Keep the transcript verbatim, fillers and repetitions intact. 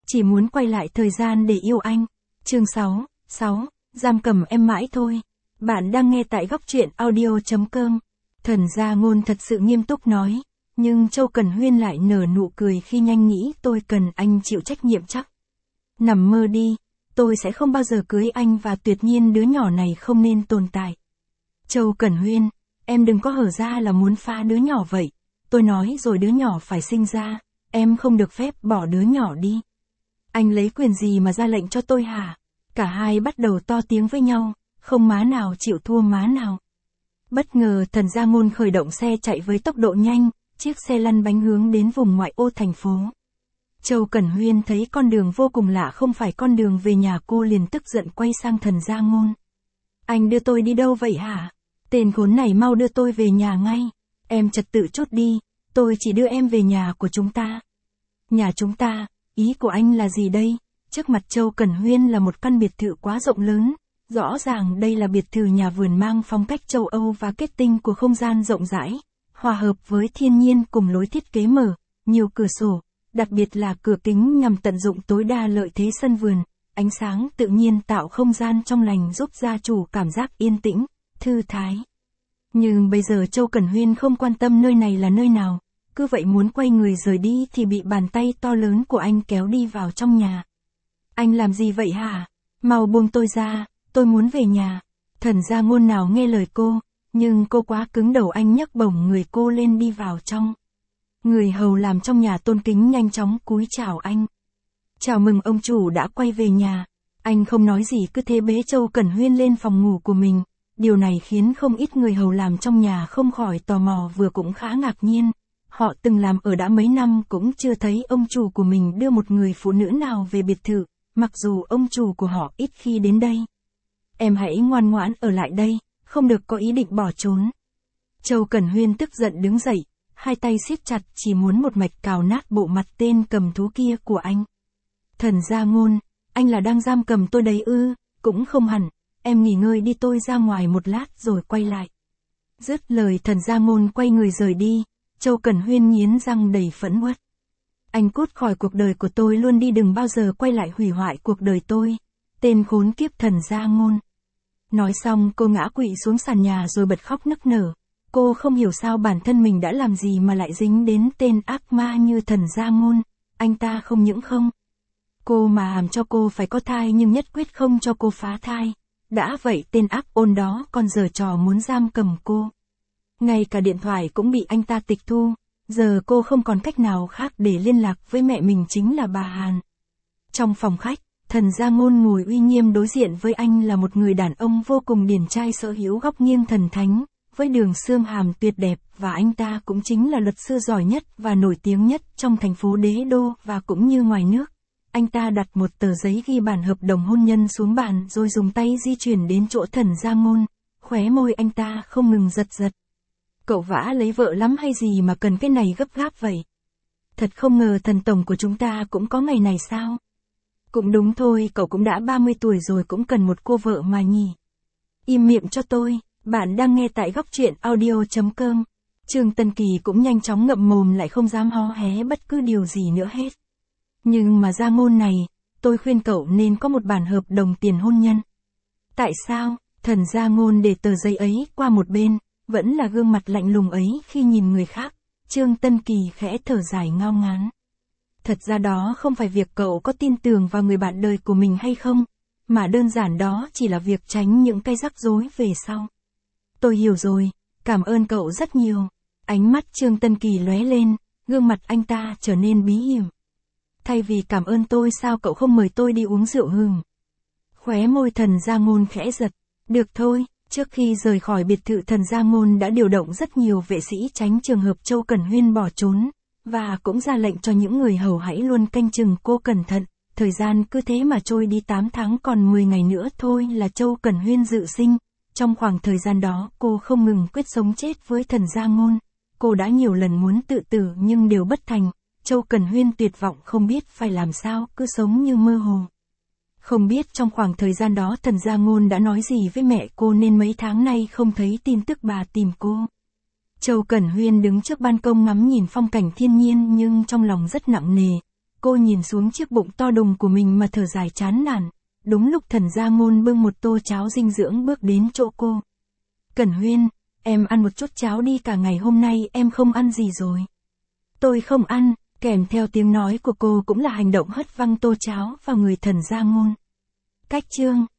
chỉ muốn quay lại thời gian để yêu anh. Chương sáu, sáu, giam cầm em mãi thôi. Bạn đang nghe tại góc truyện audio.com. Thần Gia Ngôn thật sự nghiêm túc nói, nhưng Châu Cần Huyên lại nở nụ cười khi nhanh nghĩ tôi cần anh chịu trách nhiệm chắc. Nằm mơ đi, tôi sẽ không bao giờ cưới anh và tuyệt nhiên đứa nhỏ này không nên tồn tại. Châu Cần Huyên, em đừng có hở ra là muốn phá đứa nhỏ vậy. Tôi nói rồi đứa nhỏ phải sinh ra, em không được phép bỏ đứa nhỏ đi. Anh lấy quyền gì mà ra lệnh cho tôi hả? Cả hai bắt đầu to tiếng với nhau, không má nào chịu thua má nào. Bất ngờ Thần Gia Ngôn khởi động xe chạy với tốc độ nhanh, chiếc xe lăn bánh hướng đến vùng ngoại ô thành phố. Châu Cần Huyên thấy con đường vô cùng lạ không phải con đường về nhà cô liền tức giận quay sang Thần Gia Ngôn. Anh đưa tôi đi đâu vậy hả? Tên khốn này mau đưa tôi về nhà ngay. Em trật tự chốt đi, tôi chỉ đưa em về nhà của chúng ta. Nhà chúng ta, ý của anh là gì đây? Trước mặt Châu Cần Huyên là một căn biệt thự quá rộng lớn. Rõ ràng đây là biệt thự nhà vườn mang phong cách châu Âu và kết tinh của không gian rộng rãi, hòa hợp với thiên nhiên cùng lối thiết kế mở, nhiều cửa sổ, đặc biệt là cửa kính nhằm tận dụng tối đa lợi thế sân vườn, ánh sáng tự nhiên tạo không gian trong lành giúp gia chủ cảm giác yên tĩnh, thư thái. Nhưng bây giờ Châu Cần Huyên không quan tâm nơi này là nơi nào, cứ vậy muốn quay người rời đi thì bị bàn tay to lớn của anh kéo đi vào trong nhà. Anh làm gì vậy hả? Mau buông tôi ra, tôi muốn về nhà. Thần Gia Ngôn nào nghe lời cô, nhưng cô quá cứng đầu anh nhấc bổng người cô lên đi vào trong. Người hầu làm trong nhà tôn kính nhanh chóng cúi chào anh. Chào mừng ông chủ đã quay về nhà. Anh không nói gì cứ thế bế Châu Cần Huyên lên phòng ngủ của mình. Điều này khiến không ít người hầu làm trong nhà không khỏi tò mò vừa cũng khá ngạc nhiên. Họ từng làm ở đã mấy năm cũng chưa thấy ông chủ của mình đưa một người phụ nữ nào về biệt thự, mặc dù ông chủ của họ ít khi đến đây. Em hãy ngoan ngoãn ở lại đây, không được có ý định bỏ trốn. Châu Cần Huyên tức giận đứng dậy, hai tay siết chặt chỉ muốn một mạch cào nát bộ mặt tên cầm thú kia của anh. Thần Gia Ngôn, anh là đang giam cầm tôi đấy ư? Cũng không hẳn, em nghỉ ngơi đi tôi ra ngoài một lát rồi quay lại. Dứt lời Thần Gia Ngôn quay người rời đi, Châu Cần Huyên nghiến răng đầy phẫn uất. Anh cút khỏi cuộc đời của tôi luôn đi đừng bao giờ quay lại hủy hoại cuộc đời tôi. Tên khốn kiếp Thần Gia Ngôn. Nói xong cô ngã quỵ xuống sàn nhà rồi bật khóc nức nở. Cô không hiểu sao bản thân mình đã làm gì mà lại dính đến tên ác ma như Thần Gia Ngôn. Anh ta không những không cô mà làm cho cô phải có thai nhưng nhất quyết không cho cô phá thai. Đã vậy tên ác ôn đó còn giở trò muốn giam cầm cô. Ngay cả điện thoại cũng bị anh ta tịch thu. Giờ cô không còn cách nào khác để liên lạc với mẹ mình chính là bà Hàn. Trong phòng khách, Thần Gia Ngôn ngồi uy nghiêm đối diện với anh là một người đàn ông vô cùng điển trai sở hữu góc nghiêng thần thánh, với đường xương hàm tuyệt đẹp và anh ta cũng chính là luật sư giỏi nhất và nổi tiếng nhất trong thành phố Đế Đô và cũng như ngoài nước. Anh ta đặt một tờ giấy ghi bản hợp đồng hôn nhân xuống bàn rồi dùng tay di chuyển đến chỗ Thần Gia Ngôn, khóe môi anh ta không ngừng giật giật. Cậu vã lấy vợ lắm hay gì mà cần cái này gấp gáp vậy? Thật không ngờ thần tổng của chúng ta cũng có ngày này sao? Cũng đúng thôi, cậu cũng đã ba mươi tuổi rồi cũng cần một cô vợ mà nhỉ. Im miệng cho tôi, bạn đang nghe tại góc truyện audio.com. Trương Tân Kỳ cũng nhanh chóng ngậm mồm lại không dám hó hé bất cứ điều gì nữa hết. Nhưng mà Gia Ngôn này, tôi khuyên cậu nên có một bản hợp đồng tiền hôn nhân. Tại sao? Thần Gia Ngôn để tờ giấy ấy qua một bên, vẫn là gương mặt lạnh lùng ấy khi nhìn người khác. Trương Tân Kỳ khẽ thở dài ngao ngán. Thật ra đó không phải việc cậu có tin tưởng vào người bạn đời của mình hay không, mà đơn giản đó chỉ là việc tránh những cái rắc rối về sau. Tôi hiểu rồi, cảm ơn cậu rất nhiều. Ánh mắt Trương Tân Kỳ lóe lên, gương mặt anh ta trở nên bí hiểm. Thay vì cảm ơn tôi sao cậu không mời tôi đi uống rượu hừng? Khóe môi Thần Gia Ngôn khẽ giật. Được thôi, trước khi rời khỏi biệt thự Thần Gia Ngôn đã điều động rất nhiều vệ sĩ tránh trường hợp Châu Cần Huyên bỏ trốn. Và cũng ra lệnh cho những người hầu hãy luôn canh chừng cô cẩn thận, thời gian cứ thế mà trôi đi tám tháng còn mười ngày nữa thôi là Châu Cần Huyên dự sinh. Trong khoảng thời gian đó cô không ngừng quyết sống chết với Thần Gia Ngôn. Cô đã nhiều lần muốn tự tử nhưng đều bất thành. Châu Cần Huyên tuyệt vọng không biết phải làm sao, cứ sống như mơ hồ. Không biết trong khoảng thời gian đó Thần Gia Ngôn đã nói gì với mẹ cô nên mấy tháng nay không thấy tin tức bà tìm cô. Châu Cần Huyên đứng trước ban công ngắm nhìn phong cảnh thiên nhiên nhưng trong lòng rất nặng nề. Cô nhìn xuống chiếc bụng to đùng của mình mà thở dài chán nản. Đúng lúc Thần Gia Ngôn bưng một tô cháo dinh dưỡng bước đến chỗ cô. Cẩn Huyên, em ăn một chút cháo đi, cả ngày hôm nay em không ăn gì rồi. Tôi không ăn, kèm theo tiếng nói của cô cũng là hành động hất văng tô cháo vào người Thần Gia Ngôn. Cách chương